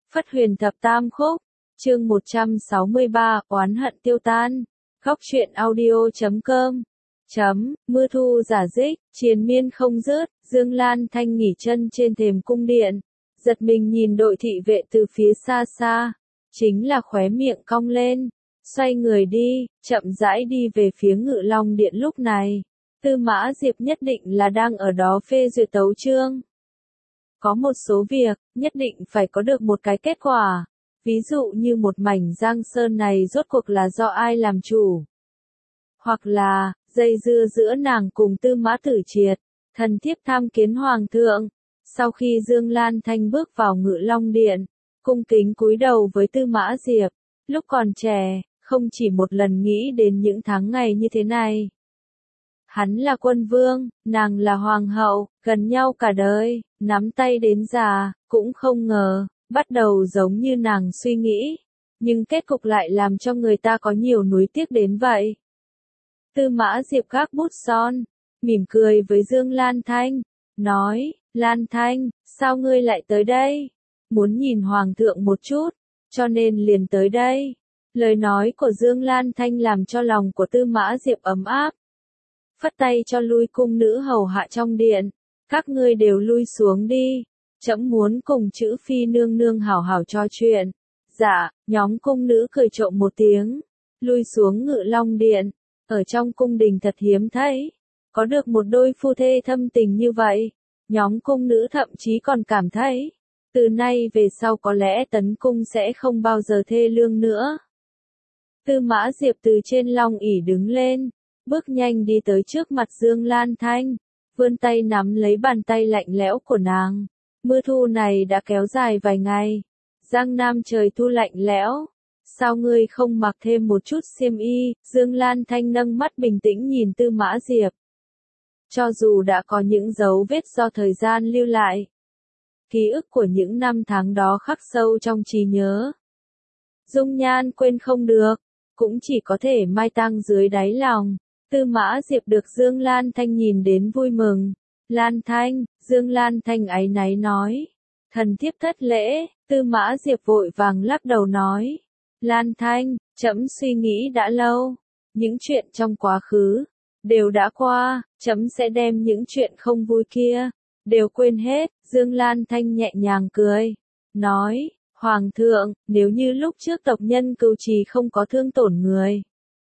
Phất Huyền Thập Tam Khúc, chương 163, oán hận tiêu tan. Góc truyện audio.com. Mưa thu giả dích, triền miên không dứt, Dương Lan Thanh nghỉ chân trên thềm cung điện, giật mình nhìn đội thị vệ từ phía xa xa, chính là khóe miệng cong lên, xoay người đi, chậm rãi đi về phía Ngự Long Điện. Lúc này, Tư Mã Diệp nhất định là đang ở đó phê duyệt tấu chương. Có một số việc, nhất định phải có được một cái kết quả, ví dụ như một mảnh Giang Sơn này rốt cuộc là do ai làm chủ. Hoặc là, dây dưa giữa nàng cùng Tư Mã Tử Triệt, thần thiếp tham kiến Hoàng thượng. Sau khi Dương Lan Thanh bước vào Ngự Long Điện, cung kính cúi đầu với Tư Mã Diệp, lúc còn trẻ, không chỉ một lần nghĩ đến những tháng ngày như thế này. Hắn là quân vương, nàng là hoàng hậu, gần nhau cả đời, nắm tay đến già, cũng không ngờ, bắt đầu giống như nàng suy nghĩ, nhưng kết cục lại làm cho người ta có nhiều nuối tiếc đến vậy. Tư Mã Diệp gác bút son, mỉm cười với Dương Lan Thanh, nói, Lan Thanh, sao ngươi lại tới đây? Muốn nhìn Hoàng thượng một chút, cho nên liền tới đây. Lời nói của Dương Lan Thanh làm cho lòng của Tư Mã Diệp ấm áp. Phất tay cho lui cung nữ hầu hạ trong điện, các ngươi đều lui xuống đi, trẫm muốn cùng chữ phi nương nương hảo hảo trò chuyện. Dạ, nhóm cung nữ cười trộm một tiếng, lui xuống Ngự Long Điện, ở trong cung đình thật hiếm thấy, có được một đôi phu thê thâm tình như vậy, nhóm cung nữ thậm chí còn cảm thấy, từ nay về sau có lẽ tấn cung sẽ không bao giờ thê lương nữa. Tư Mã Diệp từ trên long ỷ đứng lên, bước nhanh đi tới trước mặt Dương Lan Thanh, vươn tay nắm lấy bàn tay lạnh lẽo của nàng. Mưa thu này đã kéo dài vài ngày, Giang Nam trời thu lạnh lẽo, sao ngươi không mặc thêm một chút xiêm y? Dương Lan Thanh nâng mắt bình tĩnh nhìn Tư Mã Diệp. Cho dù đã có những dấu vết do thời gian lưu lại, ký ức của những năm tháng đó khắc sâu trong trí nhớ, dung nhan quên không được, cũng chỉ có thể mai tang dưới đáy lòng. Tư Mã Diệp được Dương Lan Thanh nhìn đến vui mừng. Lan Thanh, Dương Lan Thanh áy náy nói. Thần thiếp thất lễ. Tư Mã Diệp vội vàng lắc đầu nói. Lan Thanh, trẫm suy nghĩ đã lâu. Những chuyện trong quá khứ, đều đã qua, trẫm sẽ đem những chuyện không vui kia, đều quên hết. Dương Lan Thanh nhẹ nhàng cười. Nói, Hoàng thượng, nếu như lúc trước tộc nhân Cửu Trì không có thương tổn người,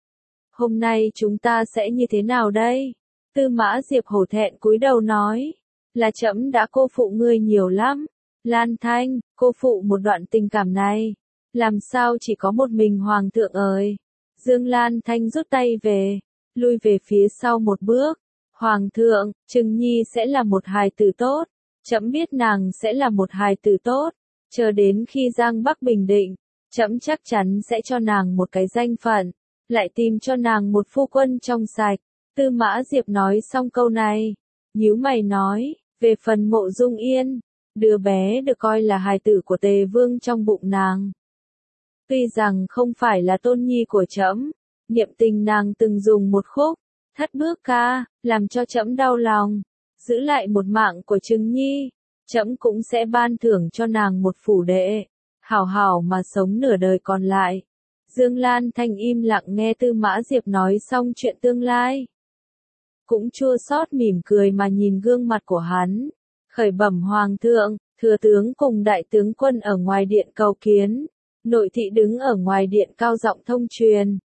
hôm nay chúng ta sẽ như thế nào đây? Tư Mã Diệp hổ thẹn cúi đầu nói, là trẫm đã cô phụ ngươi nhiều lắm. Lan Thanh, cô phụ một đoạn tình cảm này, làm sao chỉ có một mình Hoàng thượng ơi? Dương Lan Thanh rút tay về, lui về phía sau một bước. Hoàng thượng, Trừng Nhi sẽ là một hài tử tốt, trẫm biết nàng sẽ là một hài tử tốt, chờ đến khi Giang Bắc bình định, trẫm chắc chắn sẽ cho nàng một cái danh phận, lại tìm cho nàng một phu quân trong sạch. Tư Mã Diệp nói xong câu này, nhíu mày nói, về phần Mộ Dung Yên, đứa bé được coi là hài tử của Tề Vương trong bụng nàng. Tuy rằng không phải là tôn nhi của trẫm, niệm tình nàng từng dùng một khúc, thất bước ca, làm cho trẫm đau lòng. Giữ lại một mạng của Trừng Nhi, trẫm cũng sẽ ban thưởng cho nàng một phủ đệ, hảo hảo mà sống nửa đời còn lại. Dương Lan Thanh im lặng nghe Tư Mã Diệp nói xong chuyện tương lai, cũng chua xót mỉm cười mà nhìn gương mặt của hắn. Khởi bẩm Hoàng thượng, thừa tướng cùng đại tướng quân ở ngoài điện cầu kiến. Nội thị đứng ở ngoài điện cao giọng thông truyền.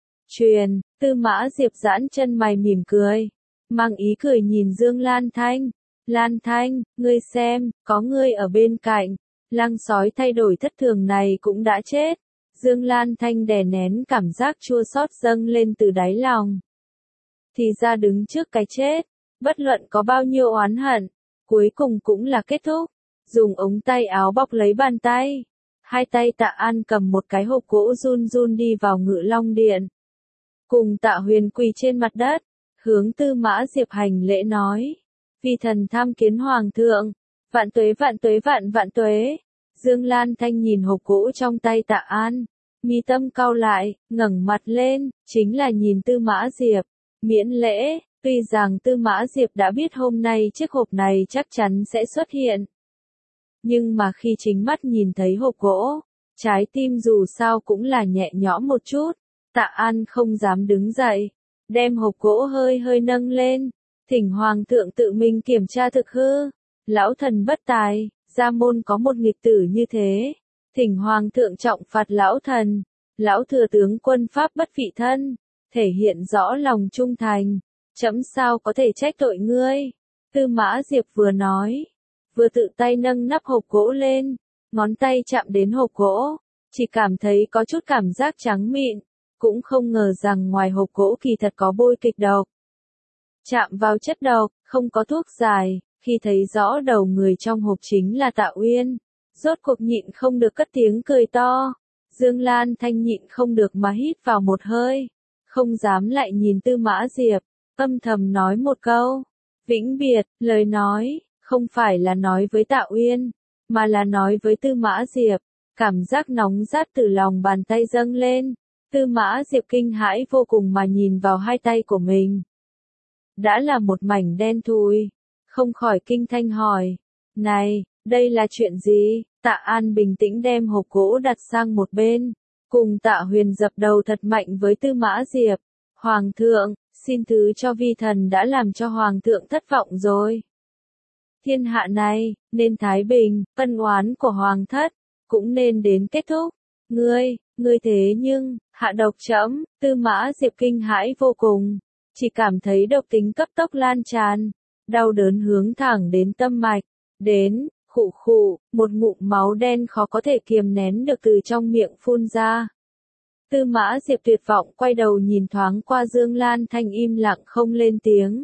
Tư Mã Diệp giãn chân mày mỉm cười, mang ý cười nhìn Dương Lan Thanh. Lan Thanh, ngươi xem, có ngươi ở bên cạnh, lang sói thay đổi thất thường này cũng đã chết. Dương Lan Thanh đè nén cảm giác chua xót dâng lên từ đáy lòng. Thì ra đứng trước cái chết, bất luận có bao nhiêu oán hận, cuối cùng cũng là kết thúc. Dùng ống tay áo bọc lấy bàn tay, hai tay Tạ An cầm một cái hộp gỗ run run đi vào Ngự Long Điện. Cùng Tạ Huyền quỳ trên mặt đất, hướng Tư Mã Diệp hành lễ nói, vi thần tham kiến Hoàng thượng, vạn tuế vạn tuế vạn tuế. Dương Lan Thanh nhìn hộp gỗ trong tay Tạ An, mi tâm cau lại, ngẩng mặt lên, chính là nhìn Tư Mã Diệp, miễn lễ. Tuy rằng Tư Mã Diệp đã biết hôm nay chiếc hộp này chắc chắn sẽ xuất hiện, Nhưng mà khi chính mắt nhìn thấy hộp gỗ, trái tim dù sao cũng là nhẹ nhõm một chút. Tạ An không dám đứng dậy, đem hộp gỗ hơi hơi nâng lên, thỉnh hoàng thượng tự mình kiểm tra thực hư. Lão thần bất tài, gia môn có một nghịch tử như thế, thỉnh hoàng thượng trọng phạt lão thần. Lão thừa tướng quân pháp bất vị thân, thể hiện rõ lòng trung thành, trẫm sao có thể trách tội ngươi. Tư Mã Diệp vừa nói, vừa tự tay nâng nắp hộp gỗ lên, ngón tay chạm đến hộp gỗ, chỉ cảm thấy có chút cảm giác trắng mịn, cũng không ngờ rằng ngoài hộp gỗ kỳ thật có bôi kịch độc. Chạm vào chất độc, không có thuốc giải, khi thấy rõ đầu người trong hộp chính là Tạ Uyên, rốt cuộc nhịn không được cất tiếng cười to. Dương Lan Thanh nhịn không được mà hít vào một hơi, không dám lại nhìn Tư Mã Diệp, âm thầm nói một câu, vĩnh biệt. Lời nói, không phải là nói với Tạ Uyên, mà là nói với Tư Mã Diệp. Cảm giác nóng rát từ lòng bàn tay dâng lên, Tư Mã Diệp kinh hãi vô cùng mà nhìn vào hai tay của mình. Đã là một mảnh đen thui, không khỏi kinh thanh hỏi, này, đây là chuyện gì? Tạ An bình tĩnh đem hộp gỗ đặt sang một bên, cùng Tạ Huyền dập đầu thật mạnh với Tư Mã Diệp. Hoàng thượng, xin thứ cho vi thần đã làm cho Hoàng thượng thất vọng rồi. Thiên hạ này, nên thái bình, ân oán của Hoàng thất, cũng nên đến kết thúc. Ngươi thế nhưng, hạ độc trẫm. Tư Mã Diệp kinh hãi vô cùng, chỉ cảm thấy độc tính cấp tốc lan tràn, đau đớn hướng thẳng đến tâm mạch, đến, khụ khụ, một ngụm máu đen khó có thể kiềm nén được từ trong miệng phun ra. Tư Mã Diệp tuyệt vọng quay đầu nhìn thoáng qua Dương Lan Thanh im lặng không lên tiếng.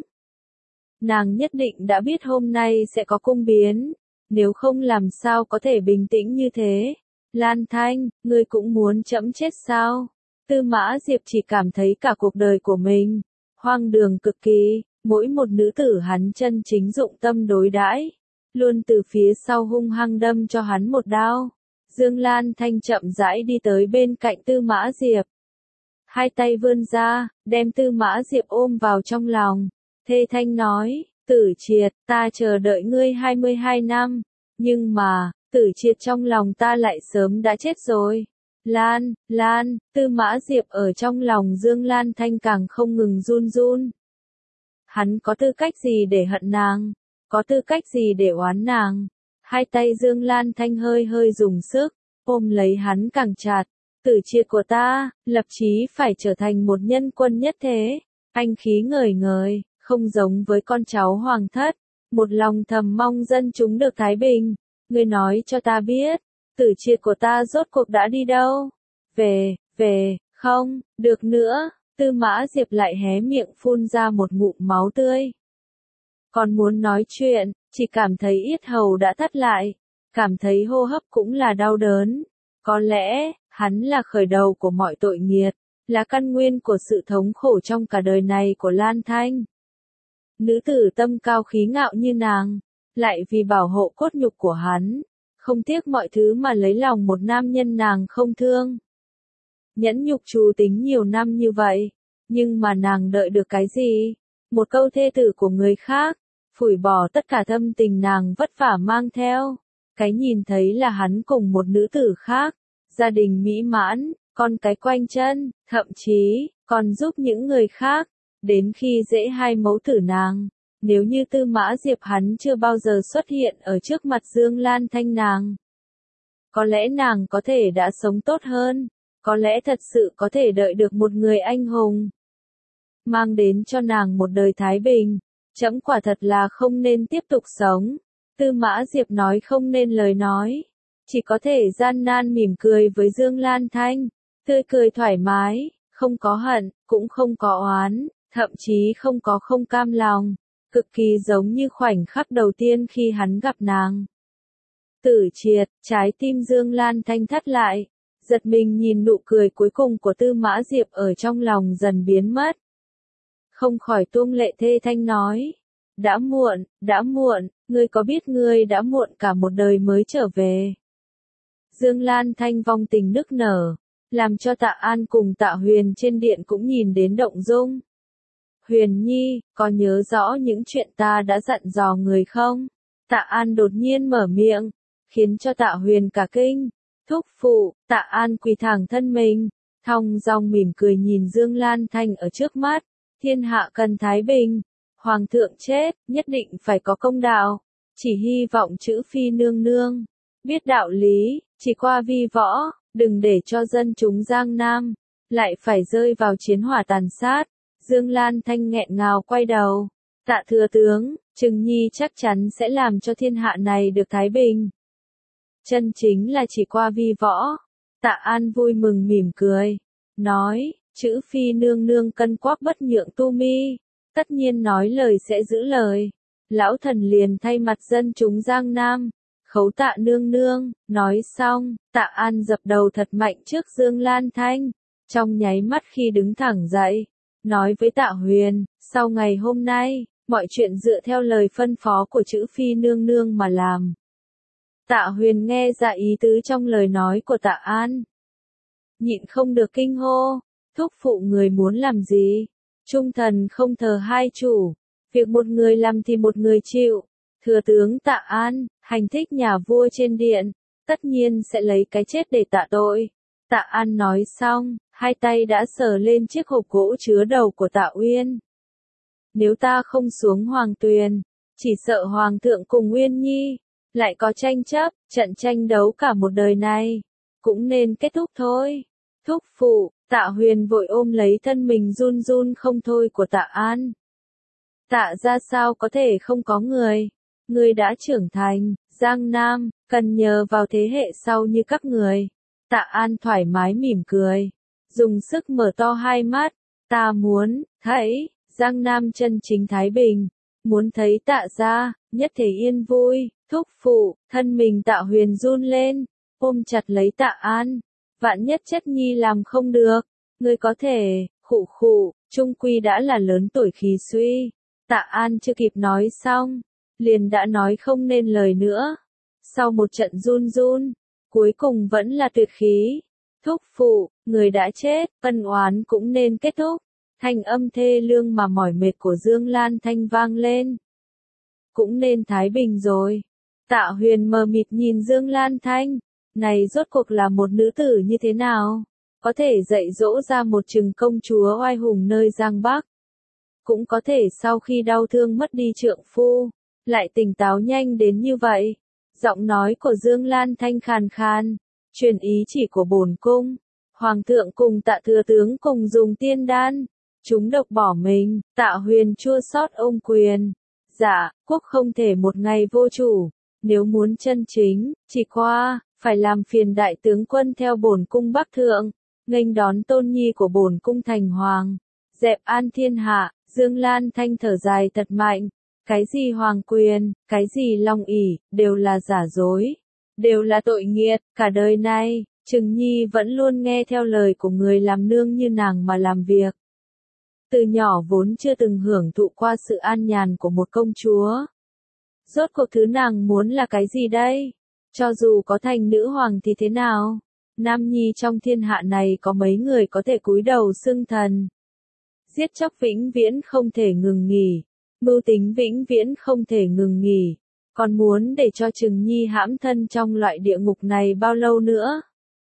Nàng nhất định đã biết hôm nay sẽ có cung biến, nếu không làm sao có thể bình tĩnh như thế. Lan Thanh, ngươi cũng muốn trẫm chết sao? Tư Mã Diệp chỉ cảm thấy cả cuộc đời của mình hoang đường cực kỳ, mỗi một nữ tử hắn chân chính dụng tâm đối đãi, luôn từ phía sau hung hăng đâm cho hắn một đao. Dương Lan Thanh chậm rãi đi tới bên cạnh Tư Mã Diệp. Hai tay vươn ra, đem Tư Mã Diệp ôm vào trong lòng. Thê thanh nói, Tử Triệt, ta chờ đợi ngươi 22 năm, nhưng mà, Tử Triệt trong lòng ta lại sớm đã chết rồi. Lan, Tư Mã Diệp ở trong lòng Dương Lan Thanh càng không ngừng run run. Hắn có tư cách gì để hận nàng? Có tư cách gì để oán nàng? Hai tay Dương Lan Thanh hơi hơi dùng sức, ôm lấy hắn càng chặt. Tử Triệt của ta, lập chí phải trở thành một nhân quân nhất thế. Anh khí ngời ngời, không giống với con cháu hoàng thất. Một lòng thầm mong dân chúng được thái bình. Ngươi nói cho ta biết, Tử Triệt của ta rốt cuộc đã đi đâu? Về, không, được nữa. Tư Mã Diệp lại hé miệng phun ra một ngụm máu tươi. Còn muốn nói chuyện, chỉ cảm thấy yết hầu đã thắt lại, cảm thấy hô hấp cũng là đau đớn. Có lẽ, hắn là khởi đầu của mọi tội nghiệt, là căn nguyên của sự thống khổ trong cả đời này của Lan Thanh. Nữ tử tâm cao khí ngạo như nàng, lại vì bảo hộ cốt nhục của hắn, không tiếc mọi thứ mà lấy lòng một nam nhân nàng không thương. Nhẫn nhục trù tính nhiều năm như vậy, nhưng mà nàng đợi được cái gì? Một câu thê tử của người khác, phủi bỏ tất cả thâm tình nàng vất vả mang theo. Cái nhìn thấy là hắn cùng một nữ tử khác, gia đình mỹ mãn, con cái quanh chân, thậm chí, còn giúp những người khác, đến khi dễ hai mẫu tử nàng. Nếu như Tư Mã Diệp hắn chưa bao giờ xuất hiện ở trước mặt Dương Lan Thanh nàng, có lẽ nàng có thể đã sống tốt hơn, có lẽ thật sự có thể đợi được một người anh hùng, mang đến cho nàng một đời thái bình. Trẫm quả thật là không nên tiếp tục sống. Tư Mã Diệp nói không nên lời nói, chỉ có thể gian nan mỉm cười với Dương Lan Thanh, tươi cười thoải mái, không có hận, cũng không có oán, thậm chí không có không cam lòng, cực kỳ giống như khoảnh khắc đầu tiên khi hắn gặp nàng. Tử Triệt, trái tim Dương Lan Thanh thắt lại, giật mình nhìn nụ cười cuối cùng của Tư Mã Diệp ở trong lòng dần biến mất. Không khỏi tuông lệ thê thanh nói, đã muộn, ngươi có biết ngươi đã muộn cả một đời mới trở về. Dương Lan Thanh vong tình nức nở, làm cho Tạ An cùng Tạ Huyền trên điện cũng nhìn đến động dung. Huyền Nhi, có nhớ rõ những chuyện ta đã dặn dò người không? Tạ An đột nhiên mở miệng, khiến cho Tạ Huyền cả kinh. Thúc phụ, Tạ An quỳ thẳng thân mình, thong dong mỉm cười nhìn Dương Lan Thanh ở trước mắt. Thiên hạ cần thái bình, hoàng thượng chết, nhất định phải có công đạo. Chỉ hy vọng chữ phi nương nương biết đạo lý, chỉ qua vi võ, đừng để cho dân chúng Giang Nam lại phải rơi vào chiến hỏa tàn sát. Dương Lan Thanh nghẹn ngào quay đầu. Tạ thừa tướng, Trừng Nhi chắc chắn sẽ làm cho thiên hạ này được thái bình. Chân chính là chỉ qua vi võ. Tạ An vui mừng mỉm cười, nói, chữ phi nương nương cân quắc bất nhượng tu mi, tất nhiên nói lời sẽ giữ lời. Lão thần liền thay mặt dân chúng Giang Nam, khấu Tạ nương nương. Nói xong, Tạ An dập đầu thật mạnh trước Dương Lan Thanh, trong nháy mắt khi đứng thẳng dậy, nói với Tạ Huyền, sau ngày hôm nay, mọi chuyện dựa theo lời phân phó của chữ phi nương nương mà làm. Tạ Huyền nghe ra ý tứ trong lời nói của Tạ An, nhịn không được kinh hô, thúc phụ người muốn làm gì? Trung thần không thờ hai chủ, việc một người làm thì một người chịu. Thừa tướng Tạ An, hành thích nhà vua trên điện, tất nhiên sẽ lấy cái chết để tạ tội. Tạ An nói xong, hai tay đã sờ lên chiếc hộp gỗ chứa đầu của Tạ Uyên. Nếu ta không xuống hoàng tuyền, chỉ sợ hoàng thượng cùng Uyên Nhi lại có tranh chấp, trận tranh đấu cả một đời này cũng nên kết thúc thôi. Thúc phụ, Tạ Huyền vội ôm lấy thân mình run run không thôi của Tạ An. Tạ ra sao có thể không có người? Người đã trưởng thành, Giang Nam cần nhờ vào thế hệ sau như các người. Tạ An thoải mái mỉm cười, dùng sức mở to hai mắt. Ta muốn thấy Giang Nam chân chính thái bình, muốn thấy Tạ gia nhất thể yên vui. Thúc phụ, thân mình Tạ Huyền run lên, ôm chặt lấy Tạ An. Vạn nhất chất nhi làm không được, ngươi có thể, khụ khụ, trung quy đã là lớn tuổi khí suy. Tạ An chưa kịp nói xong, liền đã nói không nên lời nữa. Sau một trận run run, cuối cùng vẫn là tuyệt khí. Thúc phụ, người đã chết, ân oán cũng nên kết thúc. Thanh âm thê lương mà mỏi mệt của Dương Lan Thanh vang lên. Cũng nên thái bình rồi. Tạ Huyền mờ mịt nhìn Dương Lan Thanh. Này rốt cuộc là một nữ tử như thế nào? Có thể dạy dỗ ra một chừng công chúa oai hùng nơi Giang Bắc. Cũng có thể sau khi đau thương mất đi trượng phu, lại tỉnh táo nhanh đến như vậy. Giọng nói của Dương Lan Thanh khàn khàn, truyền ý chỉ của bổn cung. Hoàng thượng cùng Tạ thừa tướng cùng dùng tiên đan, chúng độc bỏ mình. Tạ Huyền chua xót ôm quyền. Dạ, quốc không thể một ngày vô chủ. Nếu muốn chân chính, chỉ qua, phải làm phiền đại tướng quân theo bổn cung bắc thượng, nghênh đón tôn nhi của bổn cung thành hoàng, dẹp an thiên hạ. Dương Lan Thanh thở dài thật mạnh, cái gì hoàng quyền, cái gì long ỷ, đều là giả dối, đều là tội nghiệt. Cả đời này, Trừng Nhi vẫn luôn nghe theo lời của người làm nương như nàng mà làm việc. Từ nhỏ vốn chưa từng hưởng thụ qua sự an nhàn của một công chúa. Rốt cuộc thứ nàng muốn là cái gì đây? Cho dù có thành nữ hoàng thì thế nào? Nam nhi trong thiên hạ này có mấy người có thể cúi đầu xưng thần? Giết chóc vĩnh viễn không thể ngừng nghỉ, mưu tính vĩnh viễn không thể ngừng nghỉ. Còn muốn để cho Trừng Nhi hãm thân trong loại địa ngục này bao lâu nữa?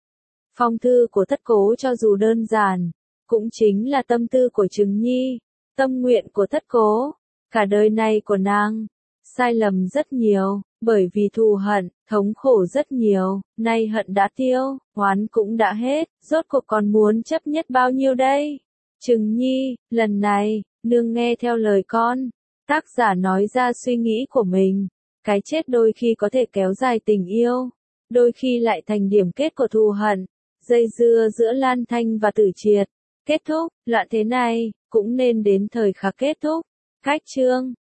Phong thư của Thất Cố cho dù đơn giản, cũng chính là tâm tư của Trừng Nhi, tâm nguyện của Thất Cố. Cả đời này của nàng, sai lầm rất nhiều, bởi vì thù hận, thống khổ rất nhiều. Nay hận đã tiêu, oán cũng đã hết, rốt cuộc còn muốn chấp nhất bao nhiêu đây? Trừng Nhi, lần này, nương nghe theo lời con. Tác giả nói ra suy nghĩ của mình. Cái chết đôi khi có thể kéo dài tình yêu, đôi khi lại thành điểm kết của thù hận. Dây dưa giữa Lan Thanh và Tử Triệt. Kết thúc, loạn thế này, cũng nên đến thời khắc kết thúc. Cách chương